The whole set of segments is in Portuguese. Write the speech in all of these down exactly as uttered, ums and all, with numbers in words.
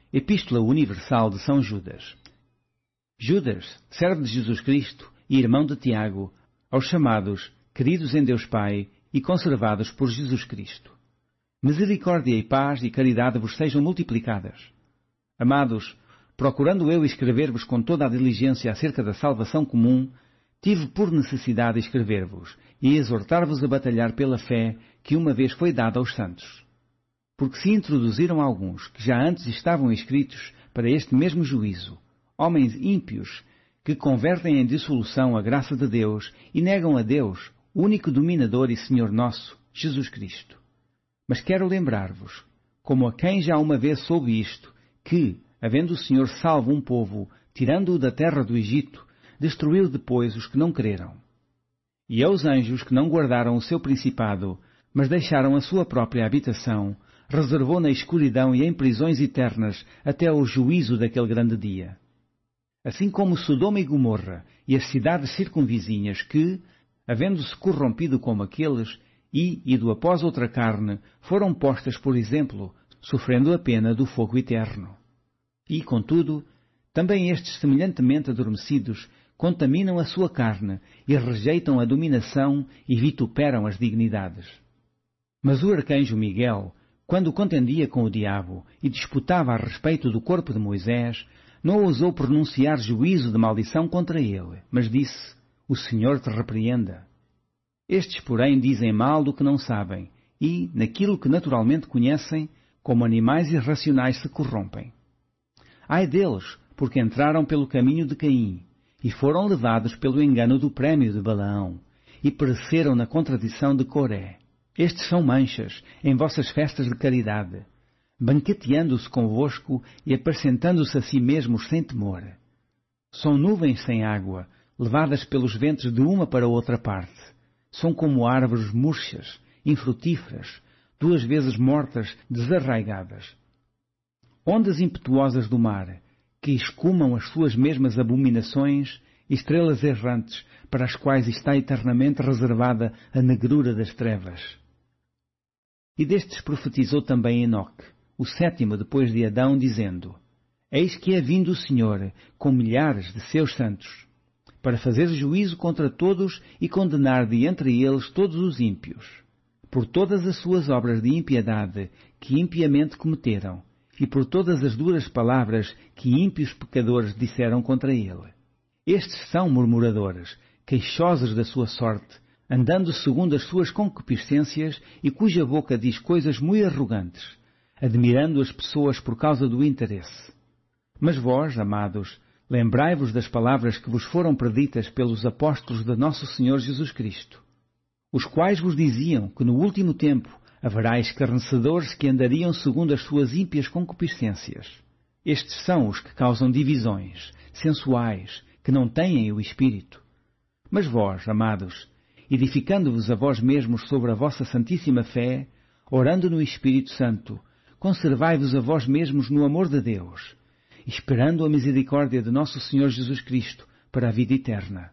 Epístola Universal de São Judas. Judas, servo de Jesus Cristo e irmão de Tiago, aos chamados, queridos em Deus Pai e conservados por Jesus Cristo. Misericórdia e paz e caridade vos sejam multiplicadas. Amados, procurando eu escrever-vos com toda a diligência acerca da salvação comum, tive por necessidade escrever-vos e exortar-vos a batalhar pela fé que uma vez foi dada aos santos. Porque se introduziram alguns que já antes estavam escritos para este mesmo juízo, homens ímpios, que convertem em dissolução a graça de Deus e negam a Deus, único dominador e Senhor nosso, Jesus Cristo. Mas quero lembrar-vos, como a quem já uma vez soube isto, que, havendo o Senhor salvo um povo, tirando-o da terra do Egito, destruiu depois os que não creram. E aos anjos que não guardaram o seu principado, mas deixaram a sua própria habitação, reservou na escuridão e em prisões eternas até ao juízo daquele grande dia. Assim como Sodoma e Gomorra e as cidades circunvizinhas que, havendo-se corrompido como aqueles, e, ido após outra carne, foram postas por exemplo, sofrendo a pena do fogo eterno. E, contudo, também estes semelhantemente adormecidos contaminam a sua carne e rejeitam a dominação e vituperam as dignidades. Mas o arcanjo Miguel, quando contendia com o diabo e disputava a respeito do corpo de Moisés, não ousou pronunciar juízo de maldição contra ele, mas disse, o Senhor te repreenda. Estes, porém, dizem mal do que não sabem, e, naquilo que naturalmente conhecem, como animais irracionais se corrompem. Ai deles, porque entraram pelo caminho de Caim, e foram levados pelo engano do prémio de Balaão, e pereceram na contradição de Coré. Estes são manchas em vossas festas de caridade, banqueteando-se convosco e apacentando-se a si mesmos sem temor. São nuvens sem água, levadas pelos ventos de uma para outra parte. São como árvores murchas, infrutíferas, duas vezes mortas, desarraigadas. Ondas impetuosas do mar, que escumam as suas mesmas abominações, estrelas errantes, para as quais está eternamente reservada a negrura das trevas. E destes profetizou também Enoque, o sétimo depois de Adão, dizendo, Eis que é vindo o Senhor, com milhares de seus santos, para fazer juízo contra todos e condenar de entre eles todos os ímpios, por todas as suas obras de impiedade que impiamente cometeram, e por todas as duras palavras que ímpios pecadores disseram contra ele. Estes são murmuradores, queixosos da sua sorte, andando segundo as suas concupiscências e cuja boca diz coisas muito arrogantes, admirando as pessoas por causa do interesse. Mas vós, amados, lembrai-vos das palavras que vos foram preditas pelos apóstolos de nosso Senhor Jesus Cristo, os quais vos diziam que no último tempo haverá escarnecedores que andariam segundo as suas ímpias concupiscências. Estes são os que causam divisões, sensuais, que não têm o Espírito. Mas vós, amados, edificando-vos a vós mesmos sobre a vossa santíssima fé, orando no Espírito Santo, conservai-vos a vós mesmos no amor de Deus, esperando a misericórdia de nosso Senhor Jesus Cristo para a vida eterna.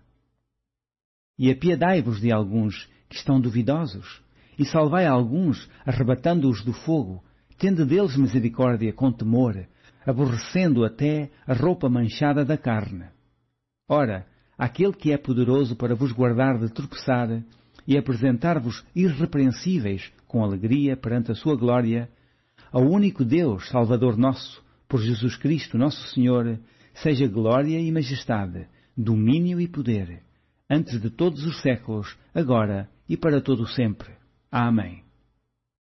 E apiedai-vos de alguns que estão duvidosos, e salvai alguns, arrebatando-os do fogo, tende deles misericórdia com temor, aborrecendo até a roupa manchada da carne. Ora, aquele que é poderoso para vos guardar de tropeçar e apresentar-vos irrepreensíveis com alegria perante a sua glória, ao único Deus, Salvador nosso, por Jesus Cristo nosso Senhor, seja glória e majestade, domínio e poder, antes de todos os séculos, agora e para todo o sempre. Amém.